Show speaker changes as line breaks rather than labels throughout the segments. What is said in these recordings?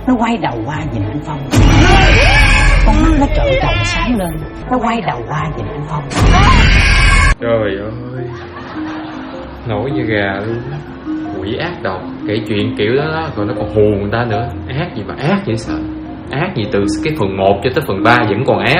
nó quay đầu qua nhìn anh Phong. Con mắt nó trợn tròn sáng lên, nó quay đầu qua nhìn anh Phong.
Trời ơi, nổi da gà luôn. Quỷ ác độc, kể chuyện kiểu đó rồi nó còn hù người ta nữa. Ác gì mà ác vậy sợ. Ác gì từ cái phần 1 cho tới phần 3 vẫn còn ác.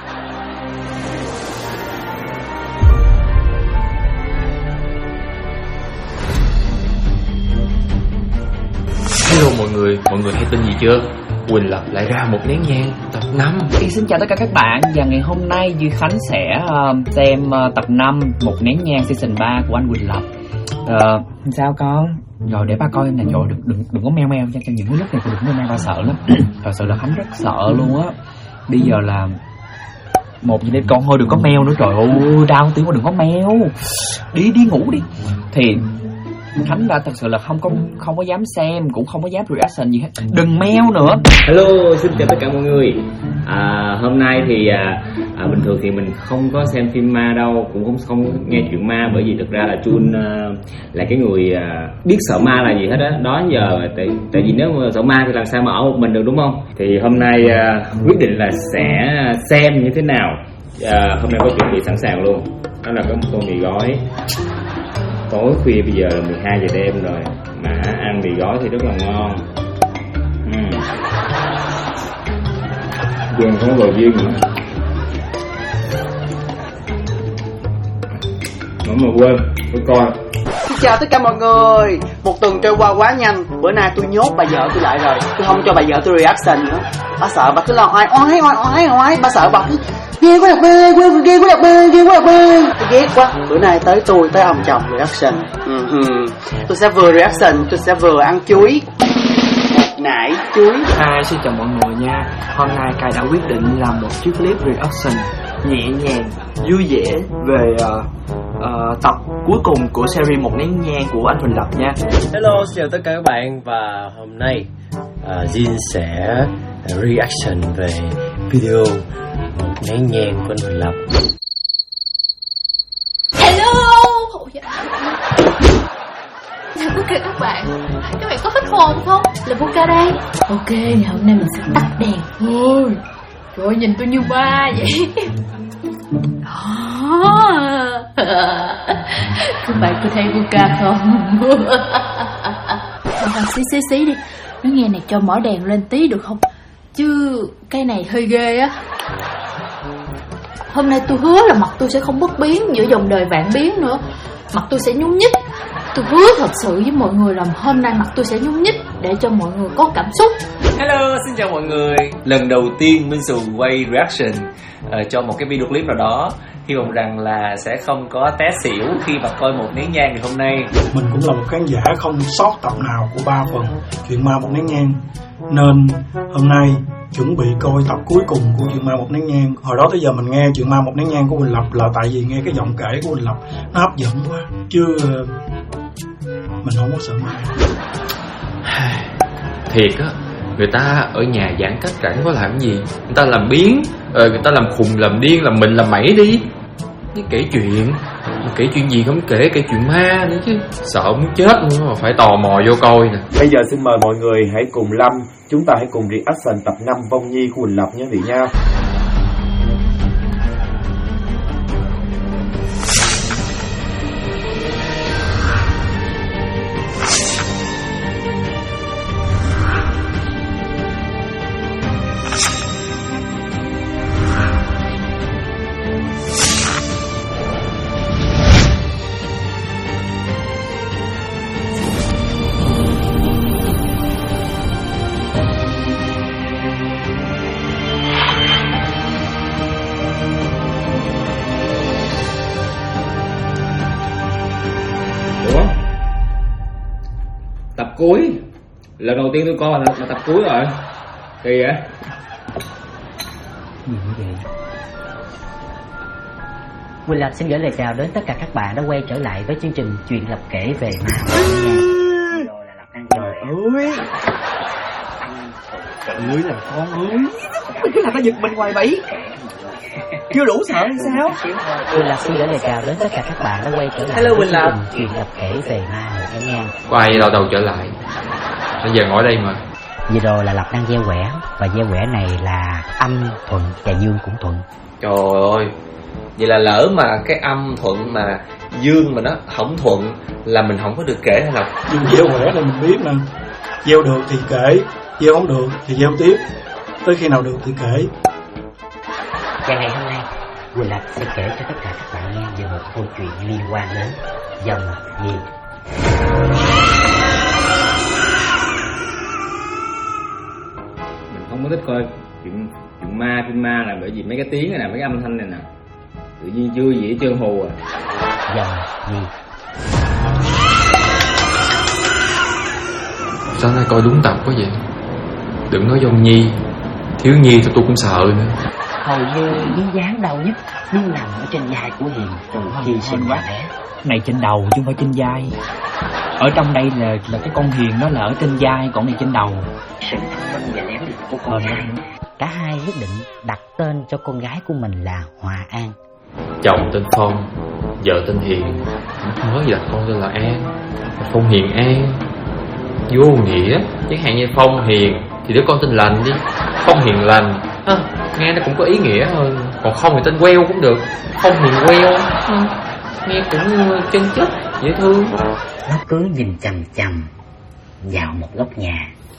Hello mọi người hay tin gì chưa? Quỳnh Lập lại ra Một Nén Nhang tập 5.
Xin chào tất cả các bạn, và ngày hôm nay Duy Khánh sẽ xem tập 5 Một Nén Nhang season 3 của anh Quỳnh Lập. Sao con? Rồi để ba coi em nè, trời đừng có meo meo cho những cái lúc này, đừng có meo, ba sợ lắm. Thật sự là Khánh rất sợ luôn á. Bây giờ là 1 giờ đêm, con thôi đừng có meo nữa, trời ơi đau tiếng quá, đừng có meo. Đi ngủ đi. Thì Khánh đã thật sự là không có dám xem, cũng không có dám reaction gì hết. Đừng meo nữa.
Hello, xin chào tất cả mọi người. Hôm nay thì bình thường thì mình không có xem phim ma đâu, cũng không nghe chuyện ma, bởi vì thực ra là Chun là cái người biết sợ ma là gì hết á. Đó giờ tại vì nếu mà sợ ma thì làm sao mà ở một mình được, đúng không? Thì hôm nay quyết định là sẽ xem như thế nào. Hôm nay có chuẩn bị sẵn sàng luôn. Đó là có một tô mì gói. Tối khuya bây giờ là 12 giờ đêm rồi mà ăn mì gói thì rất là ngon. Quên có bò viên nữa. Nói mà quên, tôi coi.
Xin chào tất cả mọi người. Một tuần trôi qua quá nhanh. Bữa nay tôi nhốt bà vợ tôi lại rồi. Tôi không cho bà vợ tôi reaction nữa. Bà sợ bà cứ lo oai. Bà sợ bà cứ ghê quá đập bê, ghê quá đập bê. Tôi ghét quá. Bữa nay tới ông chồng reaction. Tôi sẽ vừa reaction, tôi sẽ vừa ăn chuối. Nãy chuối.
Hi, xin chào mọi người nha. Hôm nay Kai đã quyết định làm một chiếc clip reaction nhẹ nhàng, vui vẻ về tập cuối cùng của series Một Nén Nhang của anh Quỳnh Lập nha.
Hello, xin chào tất cả các bạn. Và hôm nay Jin sẽ reaction về video Một Nén Nhang của anh Quỳnh Lập.
Hello. Chào tất cả các bạn có hết hồn không? Là Buka đây. Ok, ngày hôm nay mình sẽ tắt đèn thôi. Trời ơi, nhìn tôi như ba vậy. Các bạn có thấy Buka không? Thôi xí đi. Nói nghe này, cho mở đèn lên tí được không? Chứ cái này hơi ghê á. Hôm nay tôi hứa là mặt tôi sẽ không bất biến giữa dòng đời vạn biến nữa. Mặt tôi sẽ nhún nhích. Tôi hứa thật sự với mọi người là hôm nay mặt tôi sẽ nhún nhích để cho mọi người có cảm xúc.
Hello, xin chào mọi người. Lần đầu tiên Minh Sù quay reaction cho một cái video clip nào đó. Hy vọng rằng là sẽ không có té xỉu khi mà coi Một Nén Nhang ngày hôm nay.
Mình cũng là một khán giả không sót tập nào của 3 phần Chuyện Ma Một Nén Nhang, nên hôm nay chuẩn bị coi tập cuối cùng của Chuyện Ma Một Nén Nhang. Hồi đó tới giờ mình nghe Chuyện Ma Một Nén Nhang của Quỳnh Lập là tại vì nghe cái giọng kể của Quỳnh Lập nó hấp dẫn quá, chứ mình không có sợ ma.
Thiệt á, người ta ở nhà giãn cách rảnh có làm gì, người ta làm biếng, người ta làm khùng làm điên, làm mình làm mẩy đi. Cái kể chuyện gì không kể chuyện ma nữa chứ, sợ muốn chết nữa mà phải tò mò vô coi nè.
Bây giờ xin mời mọi người hãy cùng Lâm, chúng ta hãy cùng reaction tập 5 Vong Nhi của Quỳnh Lập nhé vị nha.
Tập cuối. Lần đầu tiên tôi coi là tập cuối rồi. Kỳ vậy?
Gì vậy? Quỳnh Lập xin gửi lời chào đến tất cả các bạn đã quay trở lại với chương trình Chuyện Lập kể về ma. Rồi là Lập ăn.
Trời ơi, ơi là con ơi, mình cứ làm ta giật mình hoài vậy. Chưa đủ sợ hay sao?
Quỳnh Lập xin gửi lời chào đến tất cả các bạn đã quay trở lại.
Hello Quỳnh Lập.
Chuyện Lập kể về ma.
Có ai lâu đầu trở lại. Bây giờ ngồi đây mà.
Vừa rồi là Lập đang gieo quẻ, và gieo quẻ này là âm thuận và dương cũng thuận.
Trời ơi, vậy là lỡ mà cái âm thuận mà dương mà nó không thuận là mình không có được kể hay là?
Nhưng gieo quẻ này mình biết mà, gieo được thì kể, gieo không được thì gieo tiếp, tới khi nào được thì kể.
Và ngày hôm nay Quỳnh Lập sẽ kể cho tất cả các bạn nghe về một câu chuyện liên quan đến dòng nghiệp.
Mình không có thích coi chuyện ma, phim ma là bởi vì mấy cái tiếng này nè, mấy cái âm thanh này nè, tự nhiên chưa gì hết trơn hồ à.
Dòng nghiệp.
Sao nay coi đúng tập quá vậy? Đừng nói dòng nhi, thiếu nhi thì tôi cũng sợ nữa.
Hầu như miếng dán đau nhất nhưng nằm ở trên vai của Hiền từ khi sinh quá bé.
Này trên đầu chứ không phải trên vai. Ở trong đây là cái con Hiền đó là ở trên vai, còn này trên đầu.
Sự thông minh và lém lĩnh của con gái. Cả hai quyết định đặt tên cho con gái của mình là Hòa An.
Chồng tên Phong, vợ tên Hiền. Mới đặt con tên là An, Phong Hiền An. Vô nghĩa, chẳng hạn như Phong Hiền thì đứa con tên Lành đi, Phong Hiền Lành. Nghe nó cũng có ý nghĩa hơn. Còn không thì tên Queo cũng được, Phong Hiền Queo. Nghe cũng chân chất, dễ thương.
Nó cứ nhìn chằm chằm vào một góc nhà.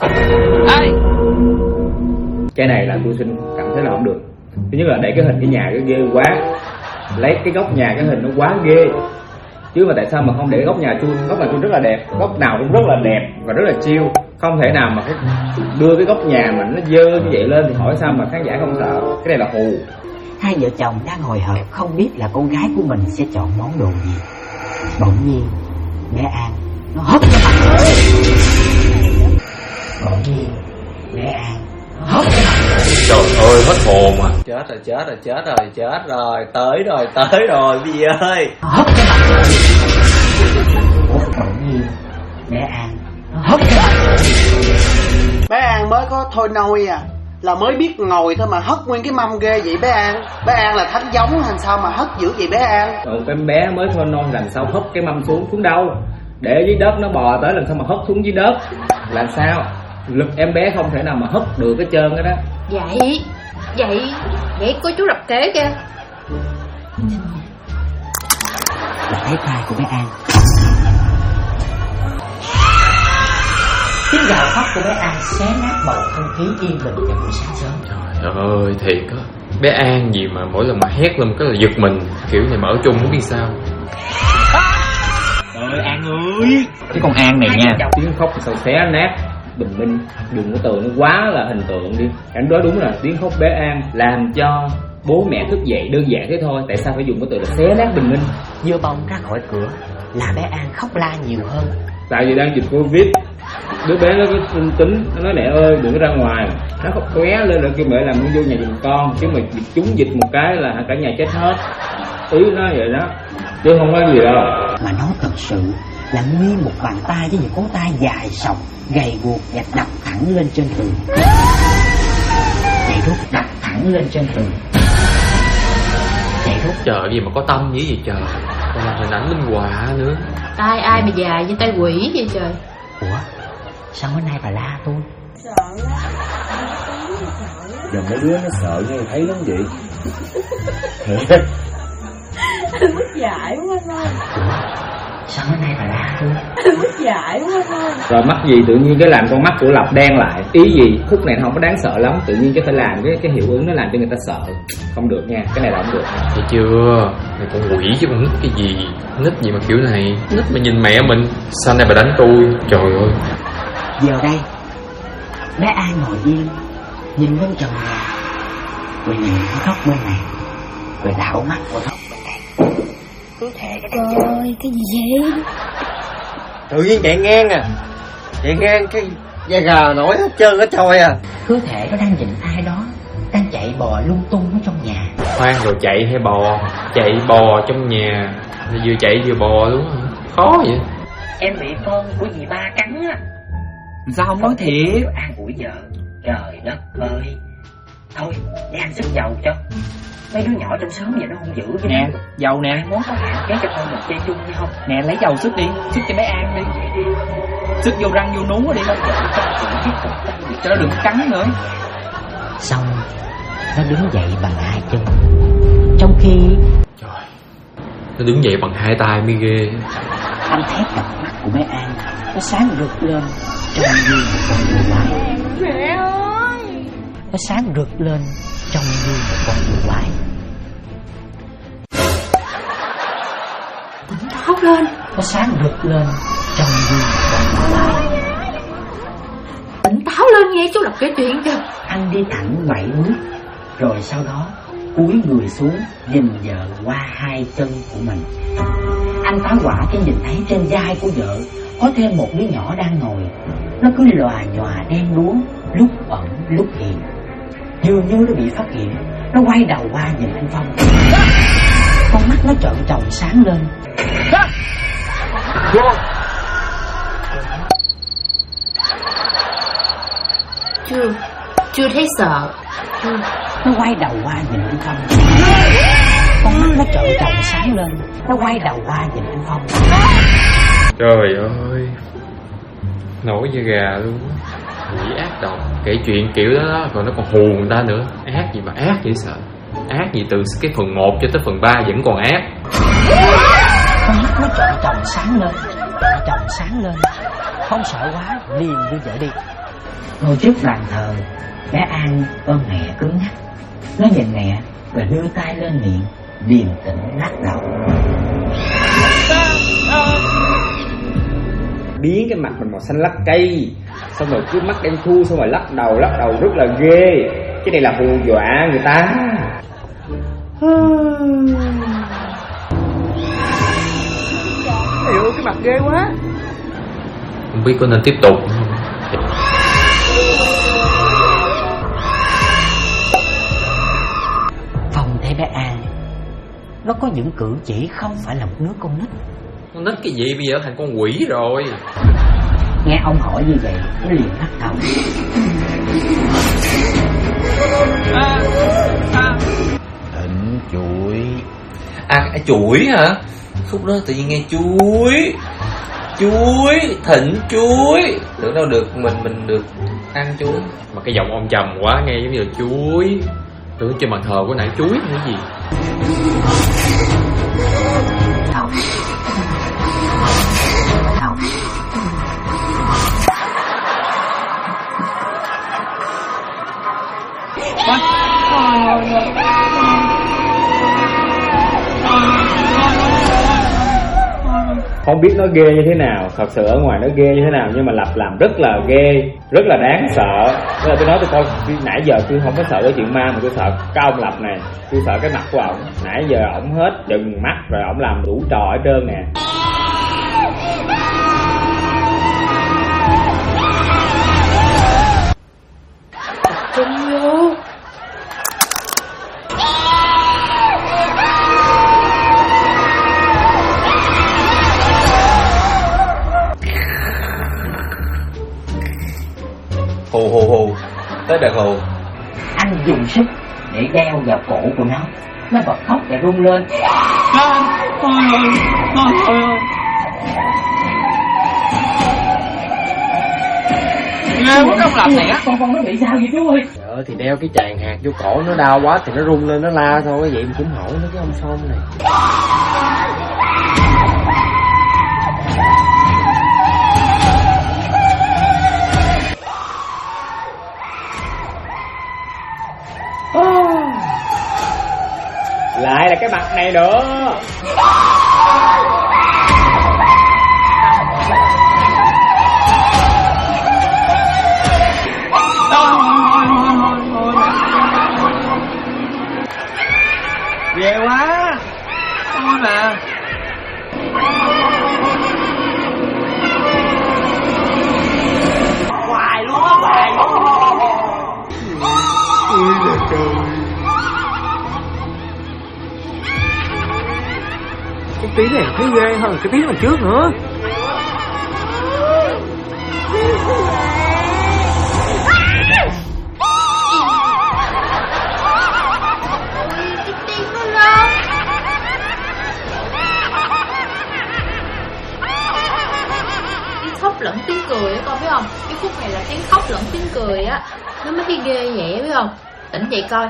Cái này là tôi xin cảm thấy là không được. Thứ nhất là để cái hình cái nhà cái ghê quá, lấy cái góc nhà cái hình nó quá ghê. Chứ mà tại sao mà không để góc nhà chun rất là đẹp, góc nào cũng rất là đẹp và rất là chill. Không thể nào mà đưa cái góc nhà mà nó dơ như vậy lên thì hỏi sao mà khán giả không sợ. Cái này là hù.
Hai vợ chồng đang hồi hộp không biết là con gái của mình sẽ chọn món đồ gì. Bỗng nhiên bé An nó hất cái mặt. Bỗng nhiên bé An nó hất cái mặt.
Trời ơi, hết hồn à.
Chết rồi, tới rồi Bi ơi.
Hất cái mặt. Bỗng nhiên bé An nó hất cái mặt.
Bé An mới có thôi nôi à, là mới biết ngồi thôi mà hất nguyên cái mâm ghê vậy bé An. Bé An là thánh giống làm sao mà hất dữ vậy bé An?
Còn cái bé mới thôi non làm sao hất cái mâm xuống đâu, để dưới đất nó bò tới làm sao mà hất xuống dưới đất, làm sao lực em bé không thể nào mà hất được cái trơn cái đó.
Vậy có chú Lập kế kìa.
Là thấy tay của bé An. Tiếng gào khóc của bé An xé nát bầu không khí yên bình vào buổi sáng sớm.
Trời ơi, thiệt á. Bé An gì mà mỗi lần mà hét lên một cái là giật mình. Kiểu này mà ở chung không biết sao.
Trời ơi An ơi, cái con An này nha,
Tiếng khóc sao xé nát bình minh, đừng có tưởng nó quá là hình tượng đi. Anh nói đúng là tiếng khóc bé An làm cho bố mẹ thức dậy, đơn giản thế thôi. Tại sao phải dùng cái từ là xé nát bình minh?
Vừa bồng ra khỏi cửa là bé An khóc la nhiều hơn.
Tại vì đang dịch Covid, đứa bé nó có tính nó nói mẹ ơi đừng có ra ngoài, nó khóc tóe lên rồi kêu mẹ làm vô nhà giùm con, chứ mà chúng dịch một cái là cả nhà chết hết. Ý nó vậy đó chứ không có gì đâu.
Mà nó thật sự là nguyên một bàn tay với những ngón tay dài sọc, gầy guộc và đập thẳng lên trên tường. Thầy Rút đập thẳng lên trên tường. Thầy Rút
Trời gì mà có tâm dữ vậy trời. Còn là hình ảnh minh họa nữa.
Tai ai mà dài như tay quỷ vậy trời.
Ủa sao bữa nay bà la tôi?
Giờ mấy đứa nó sợ nghe thấy lắm vậy.
Mất dạy quá thôi.
Ủa sao bữa nay bà la tôi?
Mất dạy quá thôi.
Rồi mắc gì tự nhiên cái làm con mắt của Lộc đen lại. Ý gì khúc này nó không có đáng sợ lắm, tự nhiên cái phải làm cái hiệu ứng nó làm cho người ta sợ. Không được nha, cái này là không được nha.
Thấy chưa? Mày con quỷ chứ con nít cái gì. Nít gì mà kiểu này. Nít mà nhìn mẹ mình. Sao nay bà đánh tôi? Trời ơi.
Giờ đây bé An ngồi yên nhìn lên trần nhà, rồi nhìn nó khóc bên này, rồi đảo mắt của khóc bên này.
Trời cái gì vậy?
Tự nhiên chạy ngang à, chạy ngang cái da gà nổi hết trơn hết trôi à.
Cơ thể nó đang nhìn ai đó đang chạy bò lung tung ở trong nhà.
Khoan, rồi chạy hay bò? Chạy bò trong nhà. Vừa chạy vừa bò luôn hả? Khó vậy.
Em bị con của dì ba cắn á.
Sao không nói thiệt?
An ủi vợ. Trời đất ơi. Thôi để anh xức dầu cho. Mấy đứa nhỏ trong xóm vậy nó không giữ chứ.
Nè, dầu nè, món có hạn kéo cho con một chai chung đi không? Nè, lấy dầu sức đi, sức cho bé An đi. Sức vô răng vô núa đi, cho nó đừng cắn nữa.
Xong nó đứng dậy bằng hai chân, trong khi
Trời, nó đứng dậy bằng hai tay mới ghê.
anh thấy cặp mắt của bé An nó sáng rực lên trong như một con rùa quái.
Mẹ ơi,
Nó sáng rực lên trong như một con rùa quái.
Tỉnh táo lên.
Nó sáng rực lên trong như một con rùa quái.
Tỉnh táo lên nghe chú Lập kể chuyện kìa.
Anh đi thẳng 7 bước, rồi sau đó cúi người xuống nhìn vợ qua hai chân của mình. Anh tá hỏa khi nhìn thấy trên vai của vợ có thêm một đứa nhỏ đang ngồi. Nó cứ lòa nhòa đen đúa, lúc ẩn lúc hiện. Dường như nó bị phát hiện, nó quay đầu qua nhìn anh Phong. Con mắt nó trợn tròn sáng lên.
Chưa thấy sợ.
Nó quay đầu qua nhìn anh Phong. Con mắt nó trợn tròn sáng lên. Nó quay đầu qua nhìn anh Phong.
Trời ơi, nổi da gà luôn. Quỷ ác độc, kể chuyện kiểu đó còn nó còn hù người ta nữa. Ác gì mà ác vậy sợ. Ác gì từ cái phần 1 cho tới phần 3 vẫn còn ác.
Con mắt nó trợn tròn sáng lên. Trợn tròn sáng lên. Không sợ quá liền đưa vợ đi. Ngồi trước bàn thờ, bé An ôm mẹ cứng nhắc. Nó nhìn mẹ rồi đưa tay lên miệng, điềm tĩnh lắc đầu.
Biến cái mặt mình màu xanh lắc cây, xong rồi cứ mắt đen thui, xong rồi lắc đầu rất là ghê. Cái này là hù dọa người ta.
Hiểu cái mặt ghê quá.
Không biết có nên tiếp tục không?
Phong thấy bé An nó có những cử chỉ không phải là một đứa con nít.
Con nít cái gì bây giờ thành con quỷ rồi.
Nghe ông hỏi như vậy nó liền lắc đầu.
Thịnh chuối.
Chuối hả? Khúc đó tự nhiên nghe chuối. Thịnh chuối. Tưởng đâu được mình được ăn chuối.
Mà cái giọng ông trầm quá, nghe giống như là chuối. Tưởng trên bàn thờ của nãy chuối hay cái gì.
Không biết nó ghê như thế nào, thật sự ở ngoài nó ghê như thế nào, nhưng mà Lập làm rất là ghê, rất là đáng sợ. Nên là tôi nói tôi coi nãy giờ tôi không có sợ cái chuyện ma, mà tôi sợ cái ông Lập này, tôi sợ cái mặt của ổng. Nãy giờ ổng hết đừng mắt rồi, ổng làm đủ trò hết trơn nè.
Trung vô.
Hù tới đợt hù.
Anh dùng sức để đeo vào cổ của nó bật khóc và rung lên.
Ghê quá ông Lập này á.
Con nó bị sao vậy chú ơi?
Trời ơi, thì đeo cái chàng hạt vô cổ nó đau quá thì nó rung lên nó la thôi, vậy mà cũng hổn nữa cái ông Phong này.
Lại là cái mặt này nữa.
Ghê quá. Thôi mà.
Hoài luôn á, hoài luôn.
Ôi là trời.
Cái tí này thấy ghê hơn cái tí mà trước nữa.
thấy ghê vậy biết không? Tỉnh dậy coi.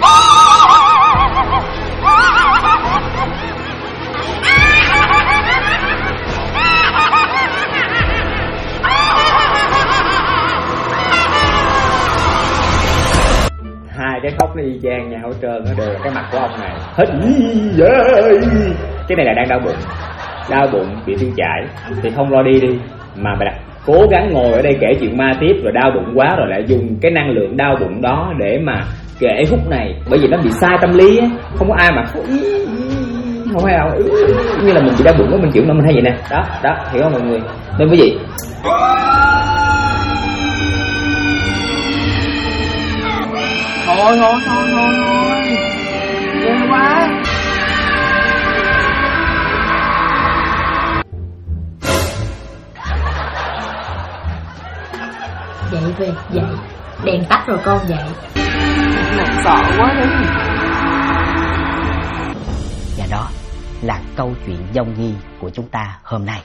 Hai cái khóc nó y chang nhau hết trơn, nó đều là cái mặt của ông này. Cái này là đang đau bụng bị tiêu chảy thì không lo đi mà mày cố gắng ngồi ở đây kể chuyện ma tiếp, rồi đau bụng quá rồi lại dùng cái năng lượng đau bụng đó để mà kể khúc này, bởi vì nó bị sai tâm lý á, không có ai mà không hay đâu, như là mình bị đau bụng đó, mình chịu nó mình hay vậy nè, đó hiểu không mọi người? Nên cái gì
thôi ghê quá.
Dậy về, dậy. Đèn tắt rồi con dậy.
Mẹ sợ quá đấy.
Và đó là câu chuyện dông nhi của chúng ta hôm nay.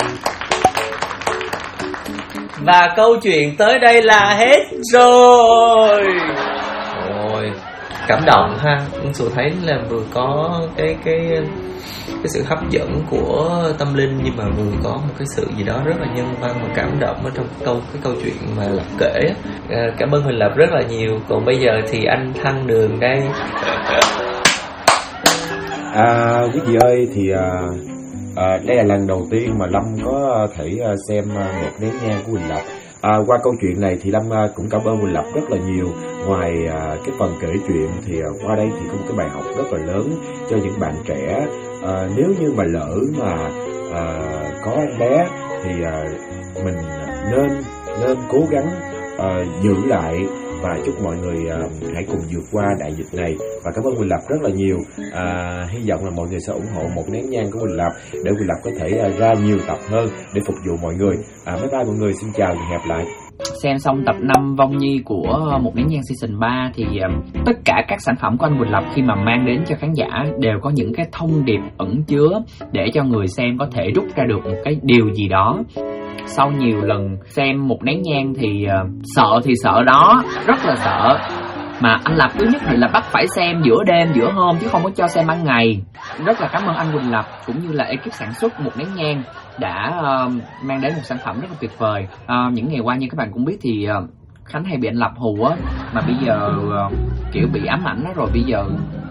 Và câu chuyện tới đây là hết rồi. Ôi, cảm động ha. Tôi thấy là vừa có cái sự hấp dẫn của tâm linh, nhưng mà vừa có một cái sự gì đó rất là nhân văn và cảm động ở trong cái câu chuyện mà Lập kể. Cảm ơn Huỳnh Lập rất là nhiều. Còn bây giờ thì anh Thăng Đường đây.
Quý vị ơi, thì đây là lần đầu tiên mà Lâm có thể xem một nén nhang của Huỳnh Lập. Qua câu chuyện này thì Lâm cũng cảm ơn Huỳnh Lập rất là nhiều. Ngoài cái phần kể chuyện thì qua đây thì có một cái bài học rất là lớn cho những bạn trẻ. Nếu như mà lỡ mà có em bé thì mình nên cố gắng giữ lại, và chúc mọi người hãy cùng vượt qua đại dịch này. Và cảm ơn Huỳnh Lập rất là nhiều. Hy vọng là mọi người sẽ ủng hộ một nén nhang của Huỳnh Lập để Huỳnh Lập có thể ra nhiều tập hơn để phục vụ mọi người. Bye bye mọi người, xin chào và hẹn gặp lại.
Xem xong tập 5 Vong Nhi của Một Nén Nhang Season 3 thì tất cả các sản phẩm của anh Huỳnh Lập khi mà mang đến cho khán giả đều có những cái thông điệp ẩn chứa để cho người xem có thể rút ra được một cái điều gì đó. Sau nhiều lần xem Một Nén Nhang thì sợ đó, rất là sợ. Mà anh Lập thứ nhất là bắt phải xem giữa đêm giữa hôm chứ không có cho xem ban ngày. Rất là cảm ơn anh Huỳnh Lập cũng như là ekip sản xuất Một Nén Nhang đã mang đến một sản phẩm rất là tuyệt vời. Những ngày qua như các bạn cũng biết thì Khánh hay bị anh Lập hù á, mà bây giờ kiểu bị ám ảnh đó rồi, bây giờ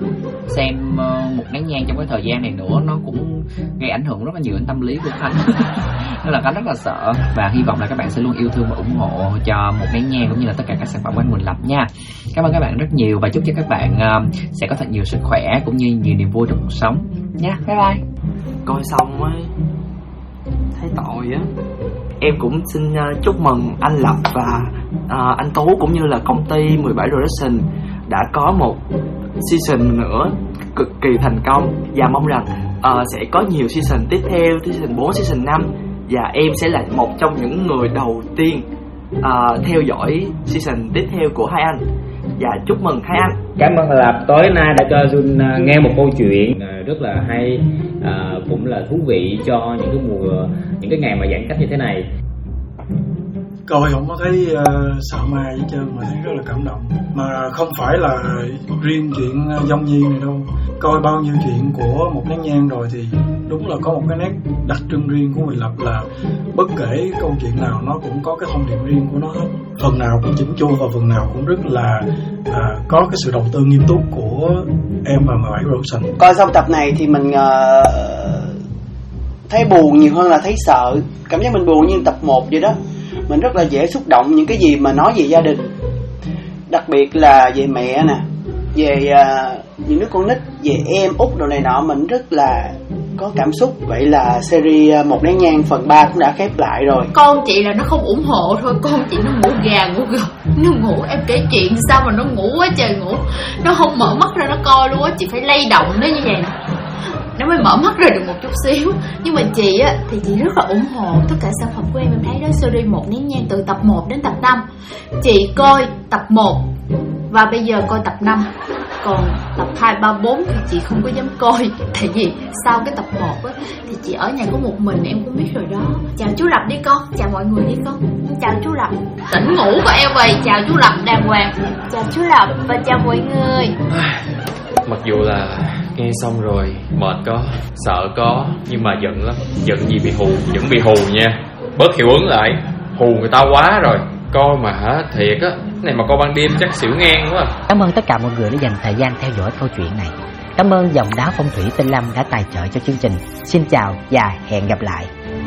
xem Một Nén Nhang trong cái thời gian này nữa nó cũng gây ảnh hưởng rất là nhiều đến tâm lý của Khánh. Nên là Khánh rất là sợ, và hy vọng là các bạn sẽ luôn yêu thương và ủng hộ cho Một Nén Nhang cũng như là tất cả các sản phẩm của anh Huỳnh Lập nha. Cảm ơn các bạn rất nhiều và chúc cho các bạn sẽ có thật nhiều sức khỏe cũng như nhiều niềm vui trong cuộc sống nha. Bye bye.
Coi xong ấy thấy tội á. Em cũng xin chúc mừng anh Lập và anh Tú cũng như là công ty 17 Production đã có một season nữa cực kỳ thành công, và mong rằng sẽ có nhiều season tiếp theo, season 4, season 5, và em sẽ là một trong những người đầu tiên theo dõi season tiếp theo của hai anh. Và chúc mừng hai anh.
Cảm ơn Lập tối nay đã cho Jun nghe một câu chuyện rất là hay, cũng là thú vị cho những cái ngày mà giãn cách như thế này.
Coi không có thấy sợ ma gì hết trơn, mà thấy rất là cảm động. Mà không phải là riêng chuyện Vong Nhi này đâu, coi bao nhiêu chuyện của Một Nén Nhang rồi thì đúng là có một cái nét đặc trưng riêng của Huỳnh Lập, là bất kể câu chuyện nào nó cũng có cái thông điệp riêng của nó hết. Phần nào cũng chỉnh chu và phần nào cũng rất là có cái sự đầu tư nghiêm túc của em và 17 Production.
Coi xong tập này thì mình thấy buồn nhiều hơn là thấy sợ. Cảm giác mình buồn như tập 1 vậy đó. Mình rất là dễ xúc động những cái gì mà nói về gia đình, đặc biệt là về mẹ nè, về những đứa con nít, về em út đồ này nọ, mình rất là có cảm xúc. Vậy là series Một Nén Nhang phần 3 cũng đã khép lại rồi.
Con chị là nó không ủng hộ thôi, con chị nó ngủ gà ngủ gật, nó ngủ em kể chuyện sao mà nó ngủ quá trời ngủ, nó không mở mắt ra nó coi luôn á, chị phải lay động nó như vậy nè nó mới mở mắt ra được một chút xíu. Nhưng mà chị á thì chị rất là ủng hộ tất cả sản phẩm của em thấy đó, series Một Nén Nhang từ tập 1 đến tập 5. Chị coi tập 1 và bây giờ coi tập 5, Còn tập 2, 3, 4 thì chị không có dám coi. Tại vì sau cái tập 1 á thì chị ở nhà có một mình, em cũng biết rồi đó. Chào chú Lập đi con, chào mọi người đi con. Chào chú Lập. Tỉnh ngủ của em vậy, chào chú Lập đàng hoàng. Chào chú Lập và chào mọi người.
Mặc dù là nghe xong rồi mệt có, sợ có, nhưng mà giận lắm. Giận gì bị hù, vẫn bị hù nha. Bớt hiệu ứng lại, hù người ta quá rồi. Coi mà hả, thiệt á, này mà coi ban đêm chắc xỉu ngang quá.
Cảm ơn tất cả mọi người đã dành thời gian theo dõi câu chuyện này. Cảm ơn dòng đá phong thủy Tinh Lâm đã tài trợ cho chương trình. Xin chào và hẹn gặp lại.